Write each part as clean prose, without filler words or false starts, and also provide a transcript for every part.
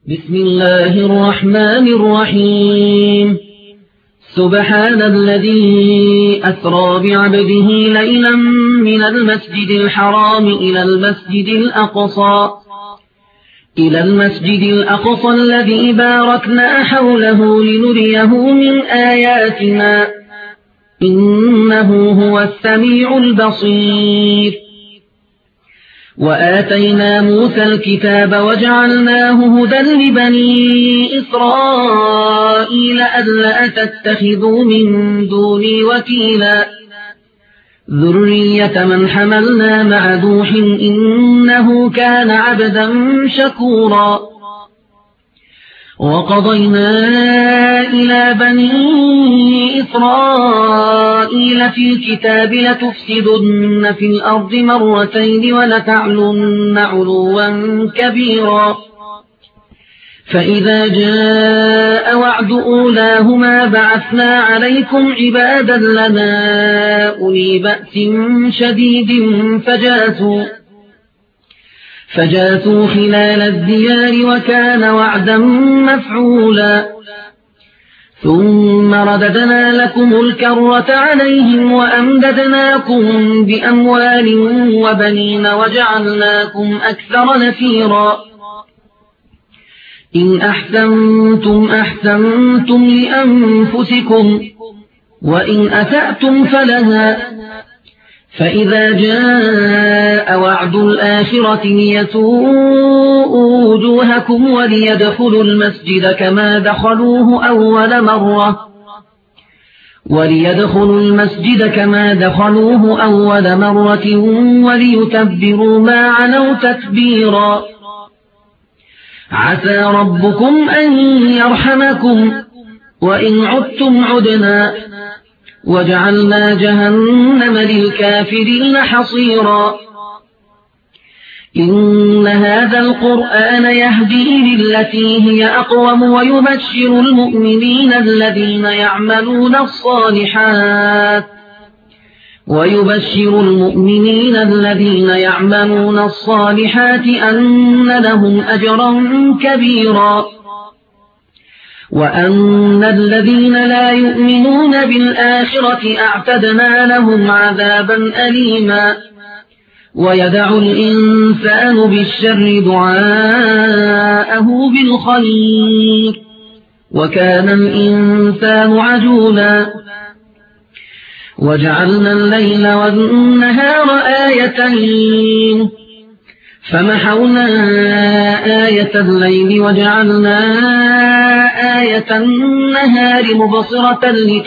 بسم الله الرحمن الرحيم. سبحان الذي أسرى بعبده ليلا من المسجد الحرام إلى المسجد الأقصى الذي باركنا حوله لنريه من آياتنا إنه هو السميع البصير. وآتينا موسى الكتاب وجعلناه هدى لبني إسرائيل ألا تتخذوا من دوني وكيلا ذرية من حملنا مع نوح إنه كان عبدا شكورا. وقضينا إلى بني إسرائيل في الكتاب لتفسدن في الأرض مرتين ولتعلن علوا كبيرا. فإذا جاء وعد أولاهما بعثنا عليكم عبادا لنا أولي بأس شديد فجاسوا خلال الديار وكان وعدا مفعولا. ثم رددنا لكم الكرة عليهم وأمددناكم بأموال وبنين وجعلناكم أكثر نفيرا. إن أحسنتم أحسنتم لأنفسكم وإن أسأتم فلها. فإذا جاء وعد الآخرة ليسوءوا وجوهكم وليدخلوا المسجد كما دخلوه أول مرة وليتبروا ما علوا تتبيرا. عسى ربكم أن يرحمكم وإن عدتم عدنا وجعلنا جهنم للكافرين حصيرا. إن هذا القرآن يهدي للتي هي أقوم ويبشر المؤمنين الذين يعملون الصالحات أن لهم أجرا كبيرا. وأن الذين لا يؤمنون بالآخرة أعتدنا لهم عذابا أليما. ويدع الإنسان بالشر دعاءه بالخير وكان الإنسان عجولا. وجعلنا الليل والنهار آيتين فمحونا آية الليل وجعلنا آية النهار مبصرة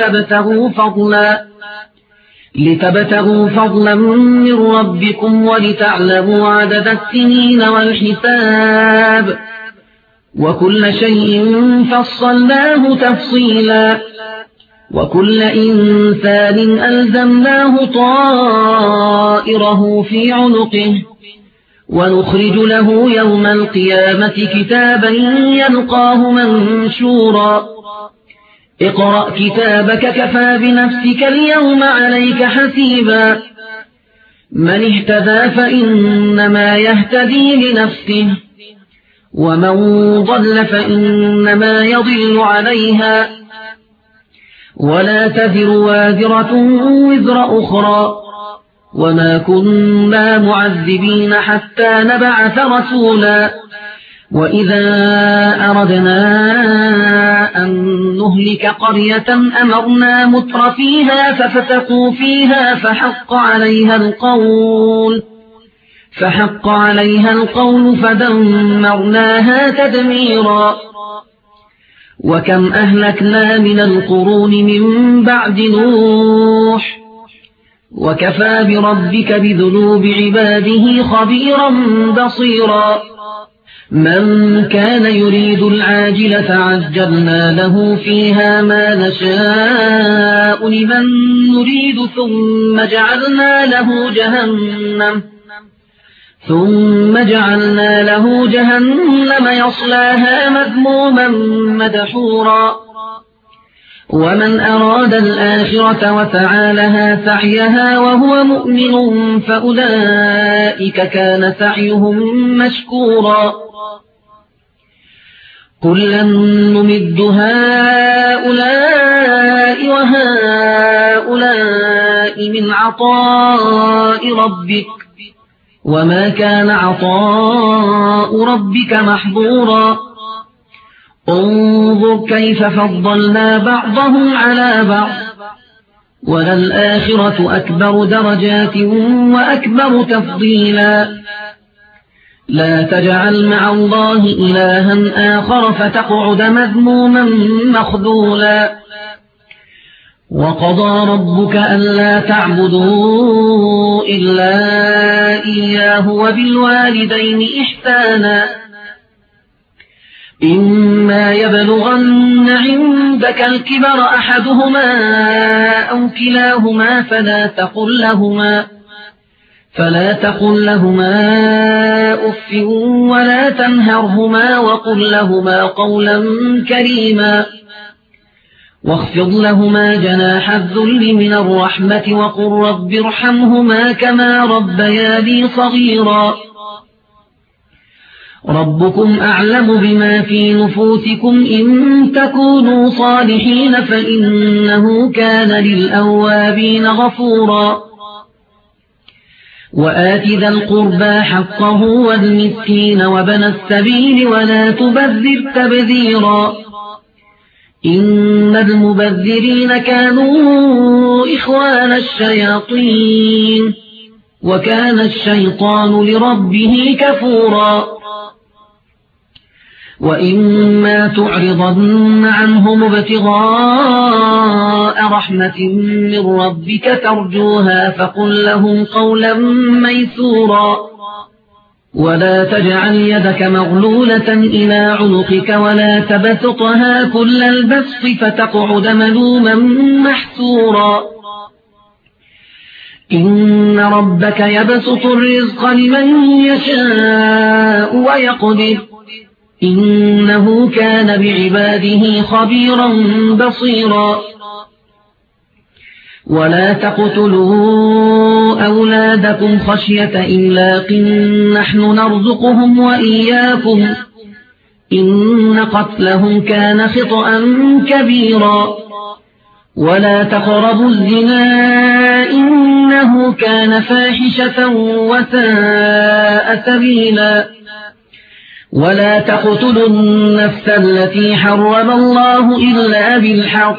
لتبتغوا فضلا من ربكم ولتعلموا عدد السنين والحساب وكل شيء فصلناه تفصيلا. وكل إنسان ألزمناه طائره في عنقه ونخرج له يوم القيامة كتابا يلقاه منشورا. اقرأ كتابك كفى بنفسك اليوم عليك حسيبا. من اهتدى فإنما يهتدي لنفسه ومن ضل فإنما يضل عليها ولا تزر وازرة وزر أخرى وما كنا معذبين حتى نبعث رسولا. وإذا أردنا أن نهلك قرية أمرنا متر فيها ففسقوا فيها فحق عليها القول فدمرناها تدميرا. وكم أهلكنا من القرون من بعد نوح وكفى بربك بذنوب عباده خبيرا بصيرا. من كان يريد العاجلة عجلنا له فيها ما نشاء لمن نريد ثم جعلنا له جهنم يصلاها مذموما مدحورا. ومن أراد الآخرة وسعى لها سعيها وهو مؤمن فأولئك كان سعيهم مشكورا. كلا نمد هؤلاء وهؤلاء من عطاء ربك وما كان عطاء ربك محظورا انظر كيف فضلنا بعضهم على بعض وللآخرة أكبر درجات وأكبر تفضيلا لا تجعل مع الله إلها آخر فتقعد مذموما مخذولا وقضى ربك ألا تعبدوا إلا إياه وبالوالدين إحسانا إما يبلغن عندك الكبر أحدهما أو كلاهما فلا تقل لهما أف ولا تنهرهما وقل لهما قولا كريما واخفض لهما جناح الذل من الرحمة وقل رب ارحمهما كما ربياني صغيرا ربكم أعلم بما في نفوسكم إن تكونوا صالحين فإنه كان للأوابين غفورا وآت ذا القربى حقه والمسكين وابن السبيل ولا تبذر تبذيرا إن المبذرين كانوا إخوان الشياطين وكان الشيطان لربه كفورا وإما تعرضن عنهم ابتغاء رحمة من ربك ترجوها فقل لهم قولا ميسورا ولا تجعل يدك مغلولة إلى عنقك ولا تبسطها كل البسط فتقعد ملوما محسورا إن ربك يبسط الرزق لمن يشاء ويقدر إنه كان بعباده خبيرا بصيرا ولا تقتلوا أولادكم خشية إملاق نحن نرزقهم وإياكم إن قتلهم كان خطأ كبيرا ولا تقربوا الزنا إنه كان فاحشة وساء سبيلا ولا تقتلوا النفس التي حرم الله إلا بالحق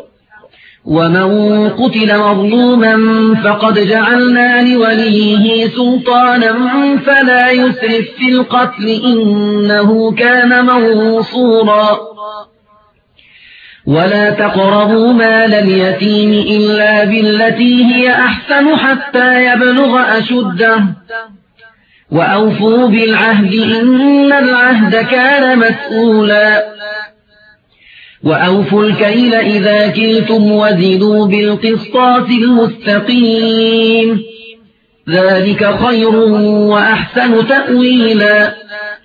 ومن قتل مظلوما فقد جعلنا لوليه سلطانا فلا يسرف في القتل إنه كان منصورا ولا تقربوا مال اليتيم إلا بالتي هي أحسن حتى يبلغ أشده وأوفوا بالعهد إن العهد كان مسؤولا وأوفوا الكيل إذا كلتم وزنوا بالقسطاس المستقيم ذلك خير وأحسن تأويلا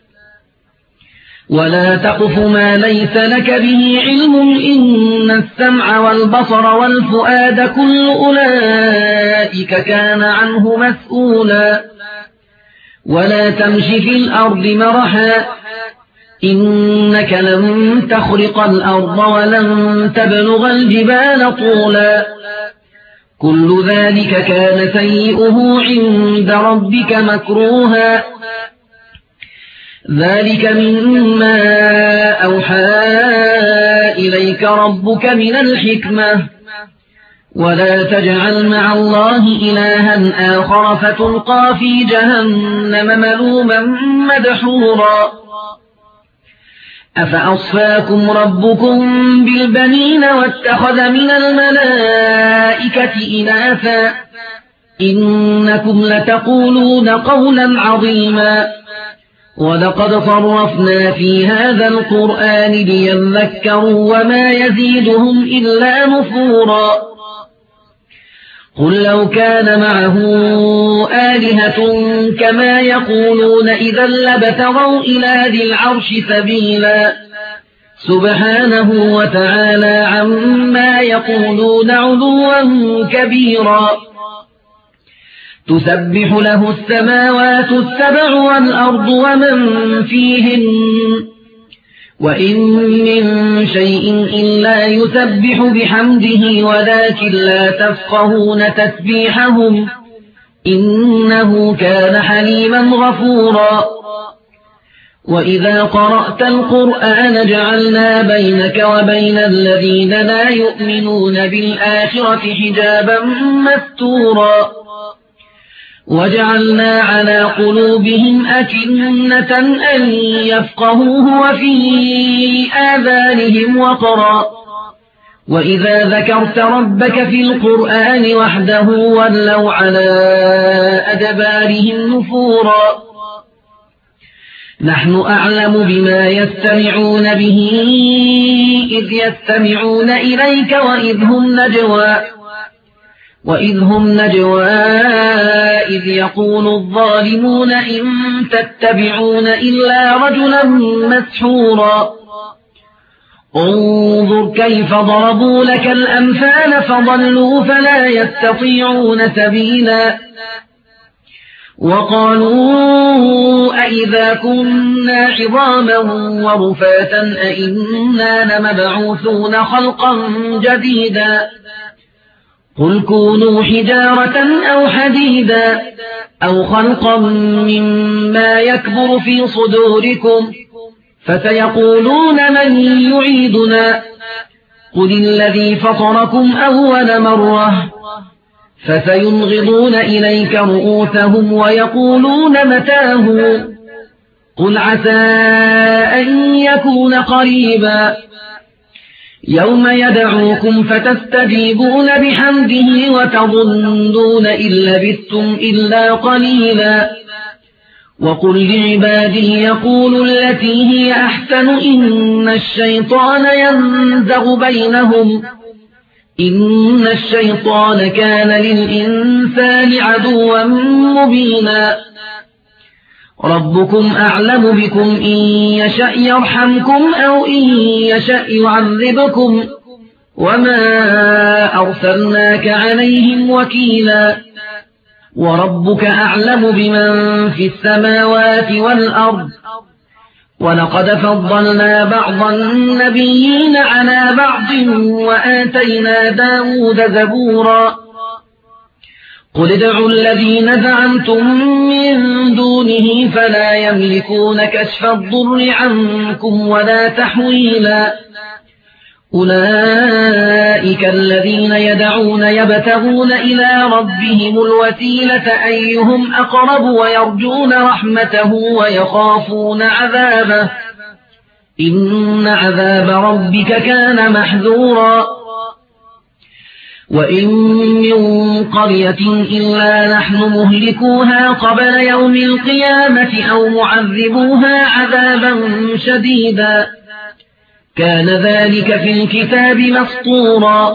ولا تقف ما ليس لك به علم إن السمع والبصر والفؤاد كل أولئك كان عنه مسؤولا ولا تمش في الأرض مرحا إنك لن تخرق الأرض ولن تبلغ الجبال طولا كل ذلك كان سيئه عند ربك مكروها ذلك مما أوحى إليك ربك من الحكمة ولا تجعل مع الله إلها آخر فتلقى في جهنم ملوما مدحورا أفأصفاكم ربكم بالبنين واتخذ من الملائكة إناثا إنكم لتقولون قولا عظيما ولقد صرفنا في هذا القرآن ليذكروا وما يزيدهم إلا نفورا قل لو كان معه آلهة كما يقولون إذا لابتغوا إلى ذي العرش سبيلا سبحانه وتعالى عما يقولون علوا كبيرا تسبح له السماوات السبع والأرض ومن فيهن وإن من شيء إلا يسبح بحمده ولكن لا تفقهون تسبيحهم إنه كان حليما غفورا وإذا قرأت القرآن جعلنا بينك وبين الذين لا يؤمنون بالآخرة حجابا مستورا وجعلنا على قلوبهم أكنة أن يفقهوه وفي آذانهم وقرا وإذا ذكرت ربك في القرآن وحده ولوا على أدبارهم نفورا نحن أعلم بما يستمعون به إذ يستمعون إليك وإذ هم نجوى إذ يقول الظالمون إن تتبعون إلا رجلا مسحورا انظر كيف ضربوا لك الأمثال فضلوا فلا يستطيعون سبيلا وقالوا أئذا كنا عظاما ورفاتا أئنا لمبعوثون خلقا جديدا قل كونوا حجارة أو حديدا أو خلقا مما يكبر في صدوركم فسيقولون من يعيدنا قل الذي فطركم أول مرة فسينغضون إليك رؤوسهم ويقولون متاه قل عسى أن يكون قريبا يوم يدعوكم فتستجيبون بحمده وتظنون إن لبثتم إلا قليلا وقل لعبادي يقولوا التي هي أحسن إن الشيطان ينزغ بينهم إن الشيطان كان للإنسان عدوا مبينا ربكم أعلم بكم إن يشأ يرحمكم أو إن يشأ يعذبكم وما أرسلناك عليهم وكيلا وربك أعلم بمن في السماوات والأرض ولقد فضلنا بعض النبيين على بعض وآتينا داود زبورا قل ادعوا الذين زعمتم من دونه فلا يملكون كشف الضر عنكم ولا تحويلا أولئك الذين يدعون يبتغون إلى ربهم الوسيلة أيهم أقرب ويرجون رحمته ويخافون عذابه إن عذاب ربك كان محذورا وإن من قرية إلا نحن مهلكوها قبل يوم القيامة أو معذبوها عذابا شديدا كان ذلك في الكتاب مسطورا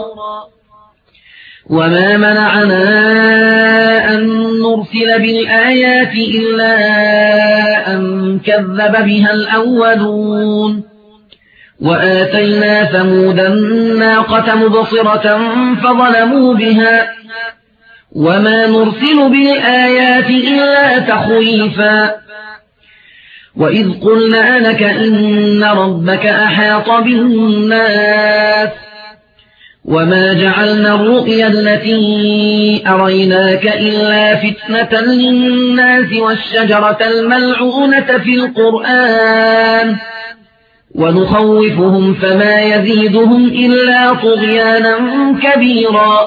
وما منعنا أن نرسل بالآيات إلا أن كذب بها الأولون وآتينا ثمود الناقة مبصرة فظلموا بها وما نرسل بالآيات إلا تخويفا وإذ قلنا لك إن ربك أحاط بالناس وما جعلنا الرؤيا التي أريناك إلا فتنة للناس والشجرة الملعونة في القرآن ونخوفهم فما يزيدهم إلا طغيانا كبيرا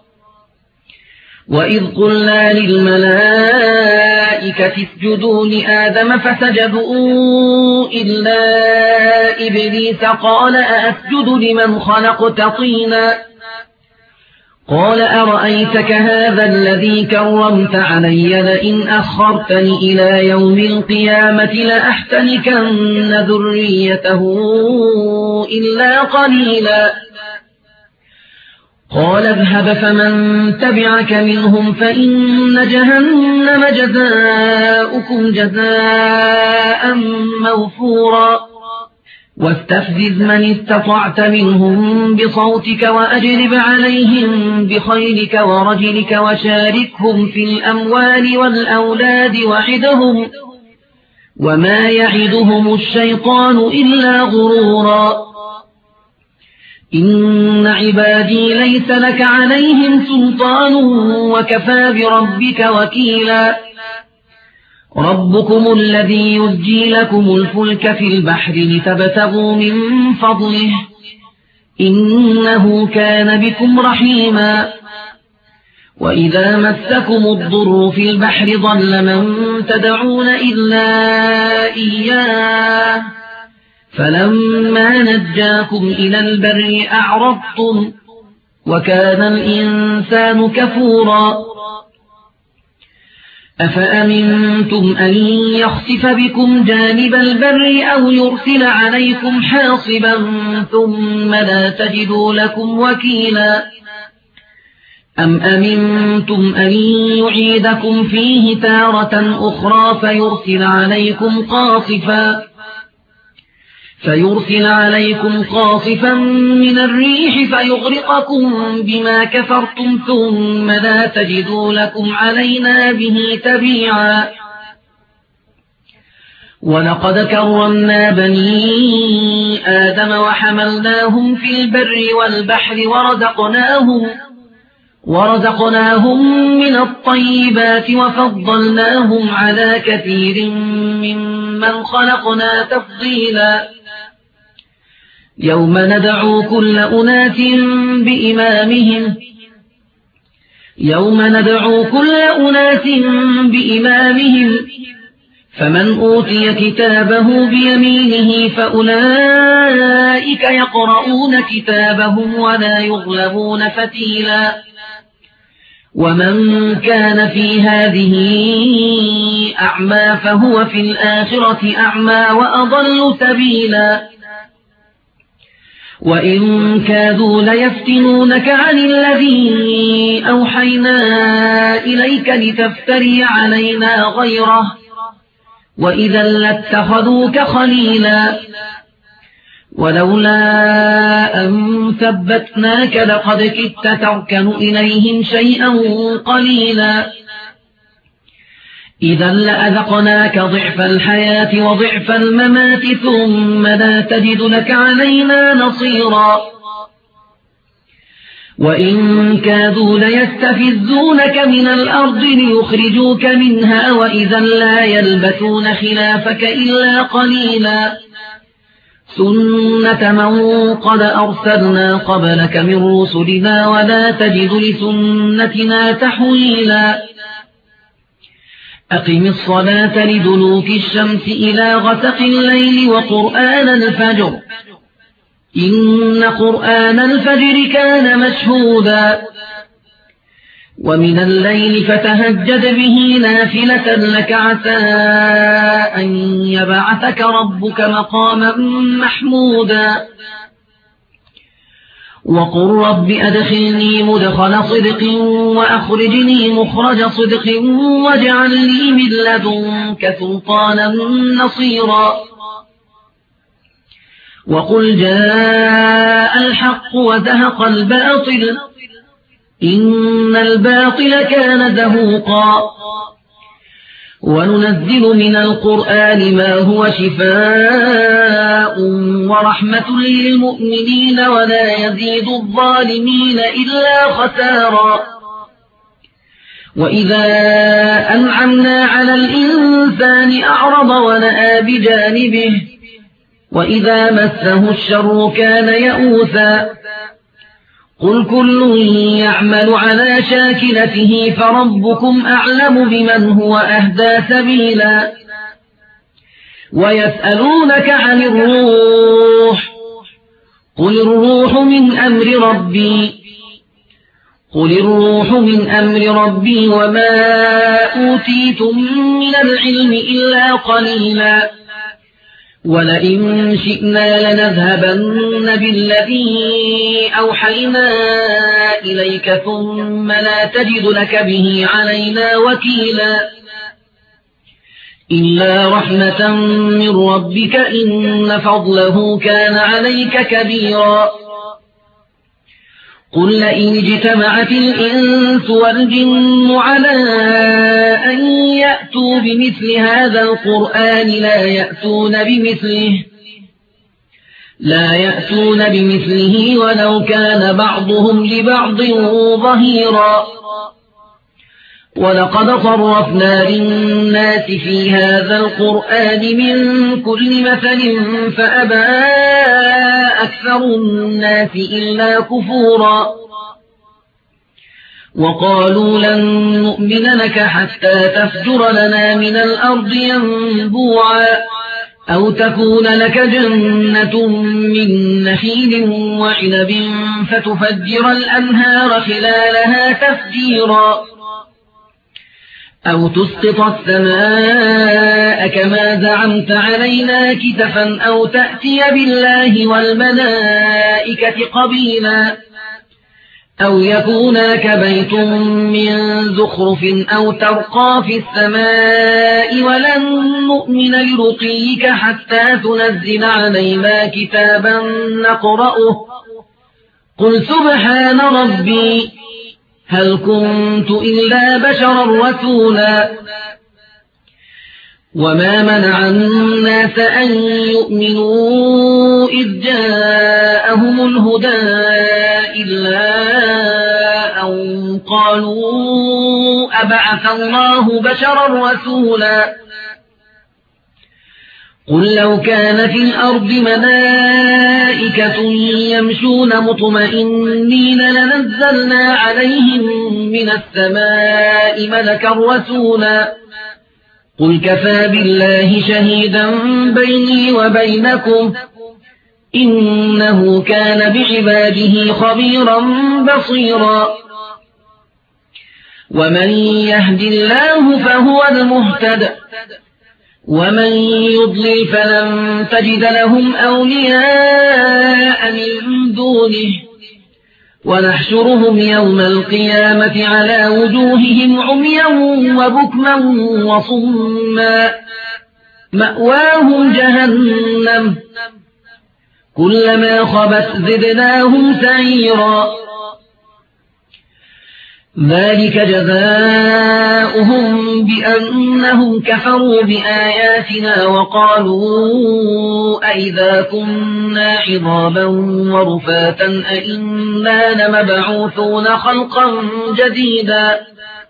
وإذ قلنا للملائكة اسجدوا لآدم فسجدوا إلا إبليس قال أأسجد لمن خلقت طينا قال أرأيتك هذا الذي كرمت علي لئن أخرتني إلى يوم القيامة لأحتنكن ذريته إلا قليلا قال اذهب فمن تبعك منهم فإن جهنم جزاؤكم جزاء موفورا واستفزز من استطعت منهم بصوتك وأجلب عليهم بخيلك ورجلك وشاركهم في الأموال والأولاد وما يعدهم الشيطان إلا غرورا إن عبادي ليس لك عليهم سلطان وكفى بربك وكيلا ربكم الذي يزجي لكم الفلك في البحر لتبتغوا من فضله إنه كان بكم رحيما وإذا مسكم الضر في البحر ضل من تدعون إلا إياه فلما نجاكم إلى البر أعرضتم وكان الإنسان كفورا أفأمنتم أن يخسف بكم جانب البر أو يرسل عليكم حاصبا ثم لا تجدوا لكم وكيلا أم أمنتم أن يعيدكم فيه تارة أخرى فيرسل عليكم قاصفا من الريح فيغرقكم بما كفرتم ثم لا تجدوا لكم علينا به تبيعا ولقد كرمنا بني آدم وحملناهم في البر والبحر ورزقناهم من الطيبات وفضلناهم على كثير ممن خلقنا تفضيلا يوم ندعو كل أناس بإمامهم فمن أوتي كتابه بيمينه فأولئك يقرؤون كتابهم ولا يظلمون فتيلا ومن كان في هذه أعمى فهو في الآخرة أعمى وأضل سبيلا وإن كادوا ليفتنونك عن الذي أوحينا إليك لتفتري علينا غيره وإذا لاتخذوك خليلا ولولا أن ثبتناك لقد كدت تركن إليهم شيئا قليلا إذا لأذقناك ضعف الحياة وضعف الممات ثم لا تجد لك علينا نصيرا وإن كادوا ليستفزونك من الأرض ليخرجوك منها وإذا لا يلبثون خلافك إلا قليلا سنة من قد أرسلنا قبلك من رسلنا ولا تجد لسنتنا تحويلا أقم الصلاة لدلوك الشمس إلى غسق الليل وقرآن الفجر إن قرآن الفجر كان مشهودا ومن الليل فتهجد به نافلة لك عسى أن يبعثك ربك مقاما محمودا وقل رب أدخلني مدخل صدق وأخرجني مخرج صدق واجعل لي من لدنك سلطانا نصيرا وقل جاء الحق وزهق الباطل إن الباطل كان زهوقا وننزل من القرآن ما هو شفاء ورحمة للمؤمنين ولا يزيد الظالمين إلا خسارا وإذا أنعمنا على الإنسان أعرض ونأى بجانبه وإذا مسه الشر كان يئوسا قل كل يعمل على شاكلته فربكم أعلم بمن هو أهدى سبيلا ويسألونك عن الروح قل الروح من أمر ربي وما أوتيتم من العلم إلا قليلا ولئن شئنا لنذهبن بالذي أوحينا إليك ثم لا تجد لك به علينا وكيلا إلا رحمة من ربك إن فضله كان عليك كبيرا قل لئن اجتمعت الإنس والجن على أن يأتوا بمثل هذا القرآن لا يأتون بمثله ولو كان بعضهم لبعض ظهيرا ولقد صرفنا للناس في هذا القرآن من كل مثل فأبى أكثر الناس إلا كفورا وقالوا لن نؤمن لك حتى تفجر لنا من الأرض ينبوعا أو تكون لك جنة من نخيل وعنب فتفجر الأنهار خلالها تفجيرا أو تسقط السماء كما زعمت علينا كسفا أو تأتي بالله والملائكة قبيلا أو يكون لك بيت من زخرف أو ترقى في السماء ولن نؤمن لرقيك حتى تنزل علينا كتابا نقرأه قل سبحان ربي هل كنت إلا بشرا رسولا وما منع الناس أن يؤمنوا إذ جاءهم الهدى إلا أن قالوا أبعث الله بشرا رسولا قل لو كان في الأرض ملائكة يمشون مطمئنين لنزلنا عليهم من السماء ملكا رسولا قل كفى بالله شهيدا بيني وبينكم إنه كان بعباده خبيرا بصيرا ومن يهد الله فهو المهتد ومن يضلل فلن تجد لهم أولياء من دونه ونحشرهم يوم القيامة على وجوههم عميا وبكما وصما مأواهم جهنم كلما خبت زدناهم سعيرا ذلك جزاؤهم بأنهم كفروا بآياتنا وقالوا أئذا كنا عظاما ورفاتا أئنا لمبعوثون خلقا جديدا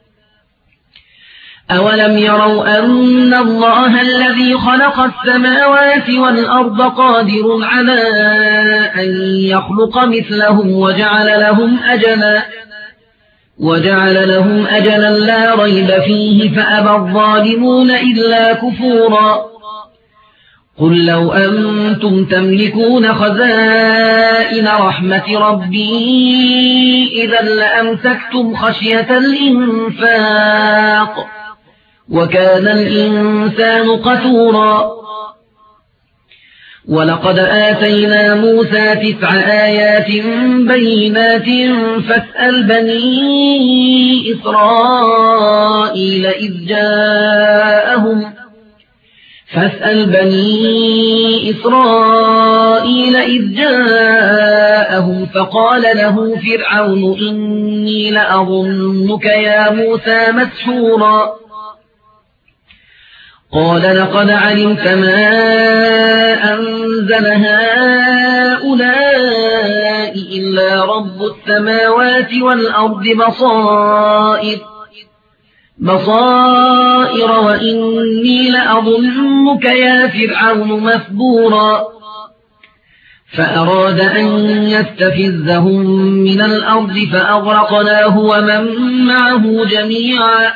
أولم يروا أن الله الذي خلق السماوات والأرض قادر على أن يخلق مثلهم وجعل لهم أجلا لا ريب فيه فأبى الظالمون إلا كفورا قل لو أنتم تملكون خزائن رحمة ربي إذا لأمسكتم خشية الإنفاق وكان الإنسان قتورا ولقد آتينا موسى 9 آيات بينات فاسأل بني إسرائيل إذ جاءهم فقال له فرعون إني لأظنك يا موسى مسحورا قال لقد علمت ما أنزل هؤلاء إلا رب السماوات والأرض بصائر وإني لأظنك يا فرعون مثبورا فأراد أن يستفزهم من الأرض فأغرقناه ومن معه جميعا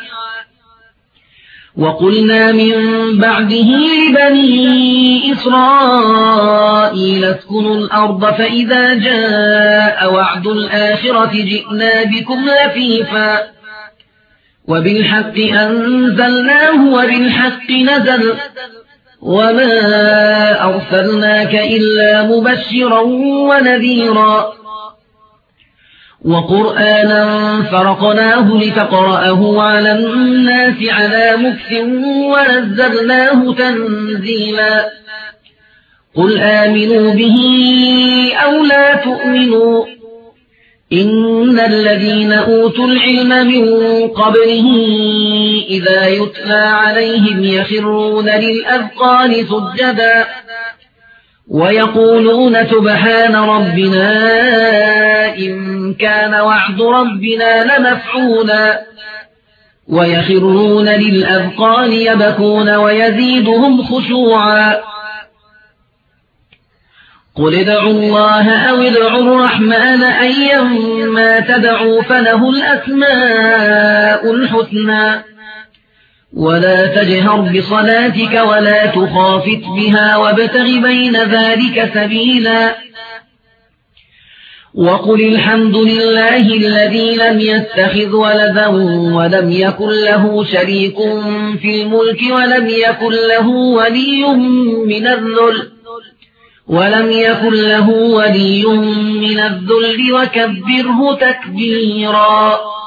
وقلنا من بعده لبني إسرائيل اسكنوا الأرض فإذا جاء وعد الآخرة جئنا بكم لفيفا وبالحق أنزلناه وبالحق نزل وما أرسلناك إلا مبشرا ونذيرا وقرآنا فرقناه لتقرأه على الناس على مكث ونزلناه تنزيلا قل آمنوا به أو لا تؤمنوا إن الذين أوتوا العلم من قبله إذا يتلى عليهم يخرون للأذقان سجدا ويقولون سبحان ربنا إن كان وعد ربنا لمفعولا ويخرون للأذقان يبكون ويزيدهم خشوعا قل ادعوا الله أو ادعوا الرحمن أيما تدعوا فله الأسماء الحسنى ولا تجهر بصلاتك ولا تخافت بها وابتغ بين ذلك سبيلا وقل الحمد لله الذي لم يتخذ ولدا ولم يكن له شريك في الملك ولم يكن له ولي من الذل وكبره تكبيرا